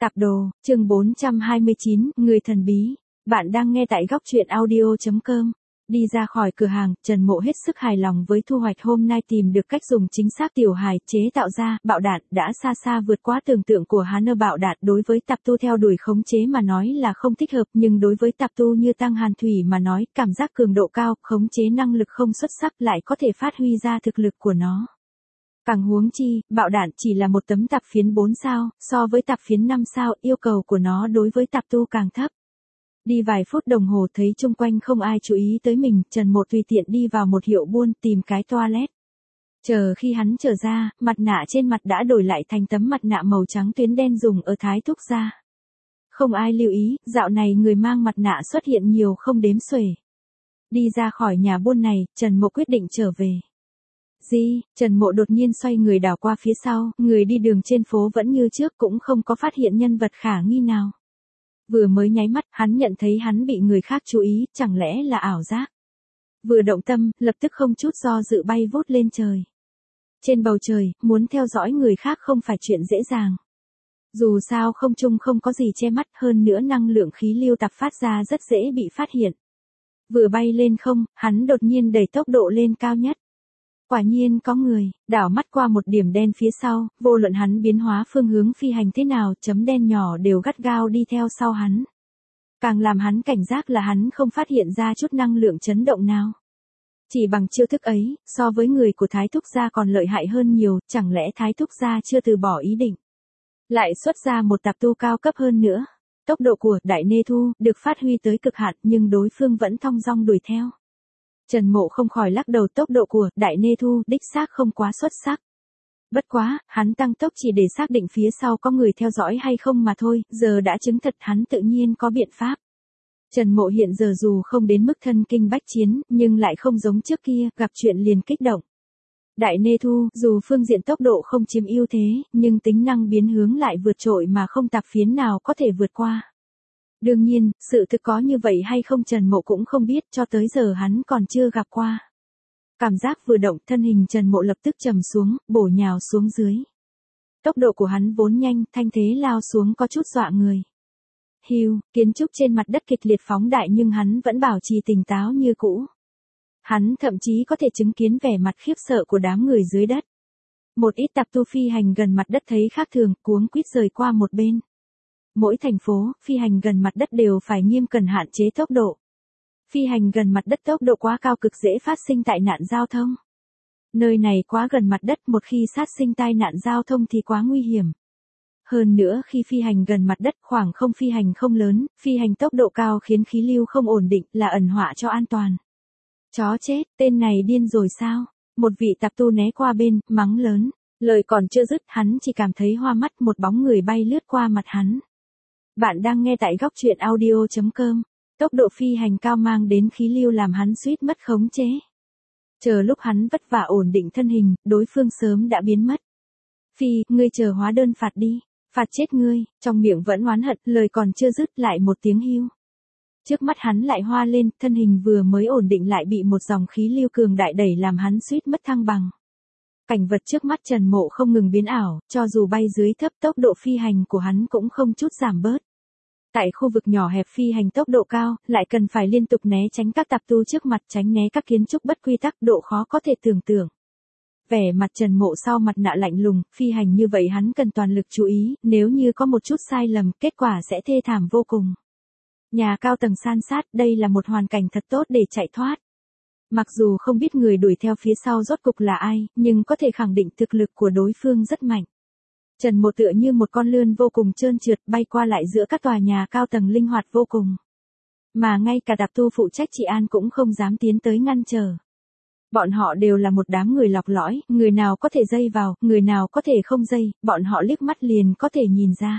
Tạp đồ, chương 429, người thần bí. Bạn đang nghe tại góc truyện audio.com. Đi ra khỏi cửa hàng, Trần Mộ hết sức hài lòng với thu hoạch hôm nay tìm được cách dùng chính xác tiểu hài chế tạo ra bạo đạn đã xa xa vượt quá tưởng tượng của hắn. Bạo đạn đối với tạp tu theo đuổi khống chế mà nói là không thích hợp, nhưng đối với tạp tu như Tăng Hàn Thủy mà nói, cảm giác cường độ cao, khống chế năng lực không xuất sắc lại có thể phát huy ra thực lực của nó. Càng huống chi, bạo đạn chỉ là một tấm tạp phiến 4 sao, so với tạp phiến 5 sao, yêu cầu của nó đối với tạp tu càng thấp. Đi vài phút đồng hồ thấy chung quanh không ai chú ý tới mình, Trần Mộ tùy tiện đi vào một hiệu buôn tìm cái toilet. Chờ khi hắn trở ra, mặt nạ trên mặt đã đổi lại thành tấm mặt nạ màu trắng tuyến đen dùng ở Thái Thúc gia. Không ai lưu ý, dạo này người mang mặt nạ xuất hiện nhiều không đếm xuể. Đi ra khỏi nhà buôn này, Trần Mộ quyết định trở về. Trần Mộ đột nhiên xoay người đảo qua phía sau, người đi đường trên phố vẫn như trước cũng không có phát hiện nhân vật khả nghi nào. Vừa mới nháy mắt, hắn nhận thấy hắn bị người khác chú ý, chẳng lẽ là ảo giác. Vừa động tâm, lập tức không chút do dự bay vút lên trời. Trên bầu trời, muốn theo dõi người khác không phải chuyện dễ dàng. Dù sao không trung không có gì che mắt, hơn nữa năng lượng khí lưu tạp phát ra rất dễ bị phát hiện. Vừa bay lên không, hắn đột nhiên đẩy tốc độ lên cao nhất. Quả nhiên có người, đảo mắt qua một điểm đen phía sau, vô luận hắn biến hóa phương hướng phi hành thế nào, chấm đen nhỏ đều gắt gao đi theo sau hắn. Càng làm hắn cảnh giác là hắn không phát hiện ra chút năng lượng chấn động nào. Chỉ bằng chiêu thức ấy, so với người của Thái Thúc gia còn lợi hại hơn nhiều, chẳng lẽ Thái Thúc gia chưa từ bỏ ý định. Lại xuất ra một tạp tu cao cấp hơn nữa. Tốc độ của Đại Nê Thu được phát huy tới cực hạn nhưng đối phương vẫn thong dong đuổi theo. Trần Mộ không khỏi lắc đầu, tốc độ của Đại Nê Thu đích xác không quá xuất sắc. Bất quá, hắn tăng tốc chỉ để xác định phía sau có người theo dõi hay không mà thôi, giờ đã chứng thật hắn tự nhiên có biện pháp. Trần Mộ hiện giờ dù không đến mức thân kinh bách chiến, nhưng lại không giống trước kia, gặp chuyện liền kích động. Đại Nê Thu, dù phương diện tốc độ không chiếm ưu thế, nhưng tính năng biến hướng lại vượt trội mà không tạp phiến nào có thể vượt qua. Đương nhiên, sự thực có như vậy hay không Trần Mộ cũng không biết, cho tới giờ hắn còn chưa gặp qua. Cảm giác vừa động, thân hình Trần Mộ lập tức trầm xuống, bổ nhào xuống dưới. Tốc độ của hắn vốn nhanh, thanh thế lao xuống có chút dọa người. Kiến trúc trên mặt đất kịch liệt phóng đại nhưng hắn vẫn bảo trì tỉnh táo như cũ. Hắn thậm chí có thể chứng kiến vẻ mặt khiếp sợ của đám người dưới đất. Một ít tạp tu phi hành gần mặt đất thấy khác thường, cuống quýt rời qua một bên. Mỗi thành phố, phi hành gần mặt đất đều phải nghiêm cẩn hạn chế tốc độ. Phi hành gần mặt đất tốc độ quá cao cực dễ phát sinh tai nạn giao thông. Nơi này quá gần mặt đất, một khi phát sinh tai nạn giao thông thì quá nguy hiểm. Hơn nữa khi phi hành gần mặt đất khoảng không phi hành không lớn, phi hành tốc độ cao khiến khí lưu không ổn định là ẩn họa cho an toàn. Chó chết, tên này điên rồi sao? Một vị tạp tu né qua bên, mắng lớn. Lời còn chưa dứt, hắn chỉ cảm thấy hoa mắt, một bóng người bay lướt qua mặt hắn. Bạn đang nghe tại góc truyện audio.com. Tốc độ phi hành cao mang đến khí lưu làm hắn suýt mất khống chế. Chờ lúc hắn vất vả ổn định thân hình, đối phương sớm đã biến mất. Ngươi chờ hóa đơn phạt đi, phạt chết ngươi, trong miệng vẫn oán hận, lời còn chưa dứt lại một tiếng hưu. Trước mắt hắn lại hoa lên, thân hình vừa mới ổn định lại bị một dòng khí lưu cường đại đẩy làm hắn suýt mất thăng bằng. Cảnh vật trước mắt Trần Mộ không ngừng biến ảo, cho dù bay dưới thấp tốc độ phi hành của hắn cũng không chút giảm bớt. Tại khu vực nhỏ hẹp phi hành tốc độ cao, lại cần phải liên tục né tránh các tạp tu trước mặt, tránh né các kiến trúc bất quy tắc, độ khó có thể tưởng tượng. Vẻ mặt Trần Mộ sau mặt nạ lạnh lùng, phi hành như vậy hắn cần toàn lực chú ý, nếu như có một chút sai lầm, kết quả sẽ thê thảm vô cùng. Nhà cao tầng san sát, đây là một hoàn cảnh thật tốt để chạy thoát. Mặc dù không biết người đuổi theo phía sau rốt cục là ai, nhưng có thể khẳng định thực lực của đối phương rất mạnh. Trần Mộ tựa như một con lươn vô cùng trơn trượt bay qua lại giữa các tòa nhà cao tầng linh hoạt vô cùng. Mà ngay cả tạp tu phụ trách trị an cũng không dám tiến tới ngăn trở. Bọn họ đều là một đám người lọc lõi, người nào có thể dây vào, người nào có thể không dây, bọn họ liếc mắt liền có thể nhìn ra.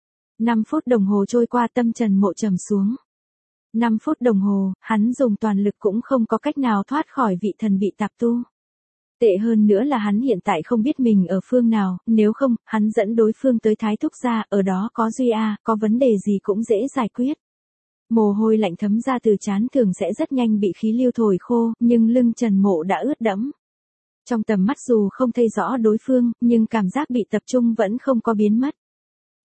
5 phút đồng hồ trôi qua, tâm Trần Mộ trầm xuống. 5 phút đồng hồ, hắn dùng toàn lực cũng không có cách nào thoát khỏi vị thần bị tạp tu. Tệ hơn nữa là hắn hiện tại không biết mình ở phương nào, nếu không, hắn dẫn đối phương tới Thái Thúc gia, ở đó có Duy A, có vấn đề gì cũng dễ giải quyết. Mồ hôi lạnh thấm ra từ trán thường sẽ rất nhanh bị khí lưu thổi khô, nhưng lưng Trần Mộ đã ướt đẫm. Trong tầm mắt dù không thấy rõ đối phương, nhưng cảm giác bị tập trung vẫn không có biến mất.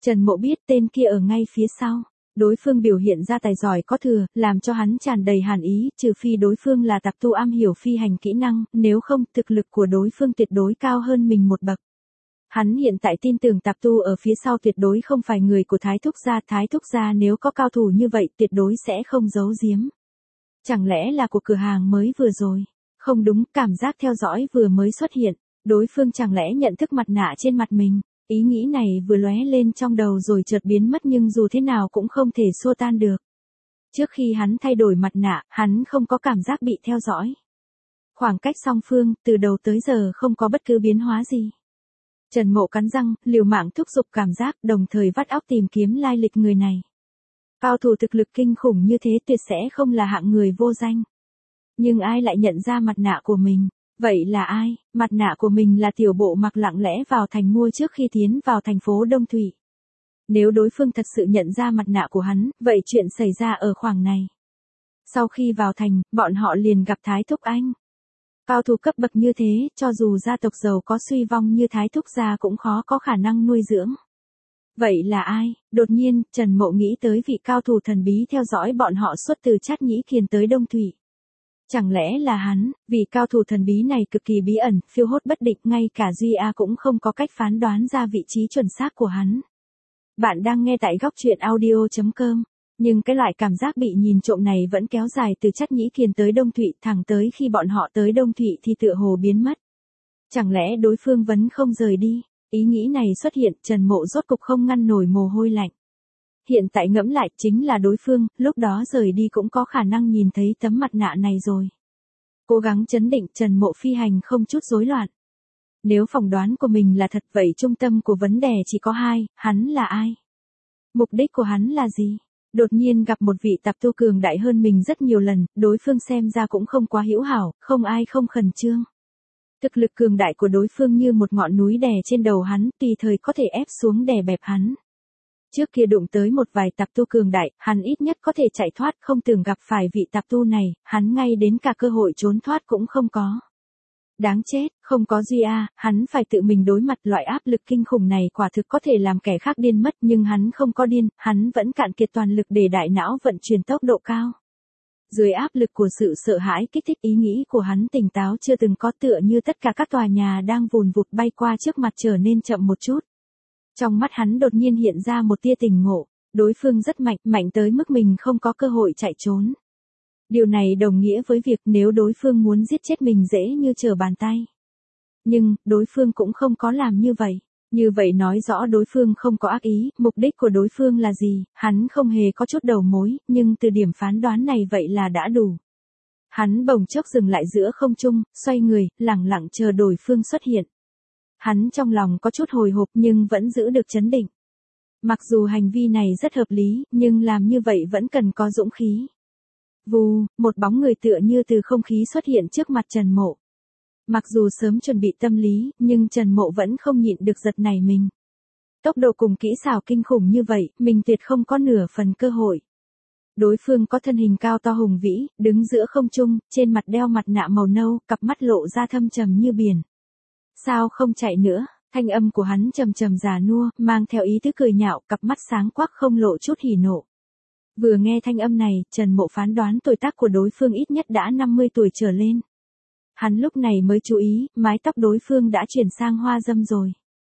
Trần Mộ biết tên kia ở ngay phía sau. Đối phương biểu hiện ra tài giỏi có thừa, làm cho hắn tràn đầy hàn ý, trừ phi đối phương là tạp tu am hiểu phi hành kỹ năng, nếu không, thực lực của đối phương tuyệt đối cao hơn mình một bậc. Hắn hiện tại tin tưởng tạp tu ở phía sau tuyệt đối không phải người của Thái Thúc gia nếu có cao thủ như vậy tuyệt đối sẽ không giấu giếm. Chẳng lẽ là của cửa hàng mới vừa rồi? Không đúng, cảm giác theo dõi vừa mới xuất hiện, đối phương chẳng lẽ nhận thức mặt nạ trên mặt mình? Ý nghĩ này vừa lóe lên trong đầu rồi chợt biến mất nhưng dù thế nào cũng không thể xua tan được. Trước khi hắn thay đổi mặt nạ, hắn không có cảm giác bị theo dõi. Khoảng cách song phương, từ đầu tới giờ không có bất cứ biến hóa gì. Trần Mộ cắn răng, liều mạng thúc giục cảm giác, đồng thời vắt óc tìm kiếm lai lịch người này. Cao thủ thực lực kinh khủng như thế tuyệt sẽ không là hạng người vô danh. Nhưng ai lại nhận ra mặt nạ của mình? Vậy là ai? Mặt nạ của mình là Tiểu Bộ mặc lặng lẽ vào thành mua trước khi tiến vào thành phố Đông Thủy. Nếu đối phương thật sự nhận ra mặt nạ của hắn, vậy chuyện xảy ra ở khoảng này. Sau khi vào thành, bọn họ liền gặp Thái Thúc Anh. Cao thủ cấp bậc như thế, cho dù gia tộc giàu có suy vong như Thái Thúc gia cũng khó có khả năng nuôi dưỡng. Vậy là ai? Đột nhiên, Trần Mộ nghĩ tới vị cao thủ thần bí theo dõi bọn họ suốt từ Trát Nhĩ Kiền tới Đông Thủy. Chẳng lẽ là hắn? Vì cao thủ thần bí này cực kỳ bí ẩn, phiêu hốt bất định, ngay cả Duy A cũng không có cách phán đoán ra vị trí chuẩn xác của hắn. Bạn đang nghe tại góc truyện audio.com. Nhưng cái loại cảm giác bị nhìn trộm này vẫn kéo dài từ Trát Nhĩ Kiền tới Đông Thụy, thẳng tới khi bọn họ tới Đông Thụy thì tựa hồ biến mất. Chẳng lẽ đối phương vẫn không rời đi? Ý nghĩ này xuất hiện, Trần Mộ rốt cục không ngăn nổi mồ hôi lạnh. Hiện tại ngẫm lại chính là đối phương, lúc đó rời đi cũng có khả năng nhìn thấy tấm mặt nạ này rồi. Cố gắng trấn định, Trần Mộ phi hành không chút rối loạn. Nếu phỏng đoán của mình là thật vậy trung tâm của vấn đề chỉ có hai, hắn là ai? Mục đích của hắn là gì? Đột nhiên gặp một vị tạp tu cường đại hơn mình rất nhiều lần, đối phương xem ra cũng không quá hữu hảo, không ai không khẩn trương. Thực lực cường đại của đối phương như một ngọn núi đè trên đầu hắn, tùy thời có thể ép xuống đè bẹp hắn. Trước kia đụng tới một vài tạp tu cường đại, hắn ít nhất có thể chạy thoát, không tưởng gặp phải vị tạp tu này, hắn ngay đến cả cơ hội trốn thoát cũng không có. Đáng chết, không có Duy A, hắn phải tự mình đối mặt loại áp lực kinh khủng này quả thực có thể làm kẻ khác điên mất nhưng hắn không có điên, hắn vẫn cạn kiệt toàn lực để đại não vận chuyển tốc độ cao. Dưới áp lực của sự sợ hãi kích thích ý nghĩ của hắn tỉnh táo chưa từng có tựa như tất cả các tòa nhà đang vùn vụt bay qua trước mặt trở nên chậm một chút. Trong mắt hắn đột nhiên hiện ra một tia tỉnh ngộ, đối phương rất mạnh, mạnh tới mức mình không có cơ hội chạy trốn. Điều này đồng nghĩa với việc nếu đối phương muốn giết chết mình dễ như trở bàn tay. Nhưng, đối phương cũng không có làm như vậy. Như vậy nói rõ đối phương không có ác ý, mục đích của đối phương là gì, hắn không hề có chút đầu mối, nhưng từ điểm phán đoán này vậy là đã đủ. Hắn bỗng chốc dừng lại giữa không trung, xoay người, lẳng lặng chờ đối phương xuất hiện. Hắn trong lòng có chút hồi hộp nhưng vẫn giữ được trấn định. Mặc dù hành vi này rất hợp lý, nhưng làm như vậy vẫn cần có dũng khí. Vù, một bóng người tựa như từ không khí xuất hiện trước mặt Trần Mộ. Mặc dù sớm chuẩn bị tâm lý, nhưng Trần Mộ vẫn không nhịn được giật nảy mình. Tốc độ cùng kỹ xảo kinh khủng như vậy, mình tuyệt không có nửa phần cơ hội. Đối phương có thân hình cao to hùng vĩ, đứng giữa không trung, trên mặt đeo mặt nạ màu nâu, cặp mắt lộ ra thâm trầm như biển. Sao không chạy nữa? Thanh âm của hắn trầm trầm già nua, mang theo ý tứ cười nhạo, cặp mắt sáng quắc không lộ chút hỉ nộ. Vừa nghe thanh âm này, Trần Mộ phán đoán tuổi tác của đối phương ít nhất đã 50 tuổi trở lên. Hắn lúc này mới chú ý, mái tóc đối phương đã chuyển sang hoa dâm rồi.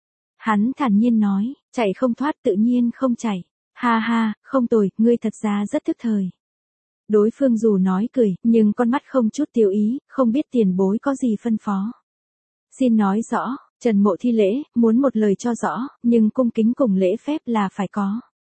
Hắn thản nhiên nói, chạy không thoát tự nhiên không chạy. Ha ha, không tồi, ngươi thật ra rất thức thời. Đối phương dù nói cười, nhưng con mắt không chút tiêu ý, không biết tiền bối có gì phân phó. Xin nói rõ, Trần Mộ thi lễ, muốn một lời cho rõ, nhưng cung kính cùng lễ phép là phải có.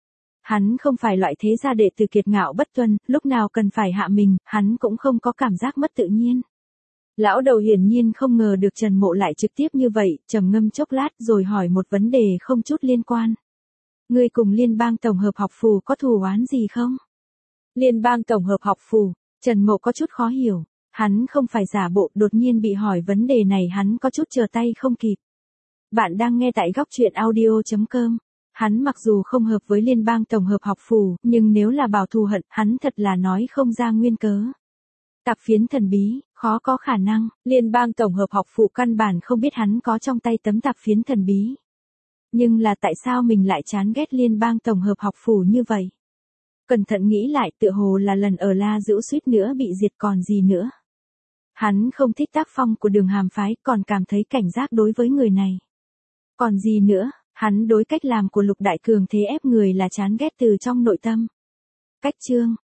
Hắn không phải loại thế gia đệ tử kiệt ngạo bất tuân, lúc nào cần phải hạ mình, hắn cũng không có cảm giác mất tự nhiên. Lão đầu hiển nhiên không ngờ được Trần Mộ lại trực tiếp như vậy, trầm ngâm chốc lát rồi hỏi một vấn đề không chút liên quan. Ngươi cùng Liên bang Tổng hợp học phù có thù oán gì không? Liên bang Tổng hợp học phù, Trần Mộ có chút khó hiểu. Hắn không phải giả bộ, đột nhiên bị hỏi vấn đề này hắn có chút trở tay không kịp. Bạn đang nghe tại góc truyện audio.com. Hắn mặc dù không hợp với Liên bang Tổng hợp học phù, nhưng nếu là bảo thù hận, hắn thật là nói không ra nguyên cớ. Tạp phiến thần bí, khó có khả năng, Liên bang Tổng hợp học phù căn bản không biết hắn có trong tay tấm tạp phiến thần bí. Nhưng là tại sao mình lại chán ghét liên bang tổng hợp học phủ như vậy? Cẩn thận nghĩ lại tựa hồ là lần ở La Dữu suýt nữa bị diệt còn gì nữa. Hắn không thích tác phong của Đường Hàm phái, còn cảm thấy cảnh giác đối với người này. Còn gì nữa, hắn đối cách làm của Lục Đại Cường thế ép người là chán ghét từ trong nội tâm. Cách chương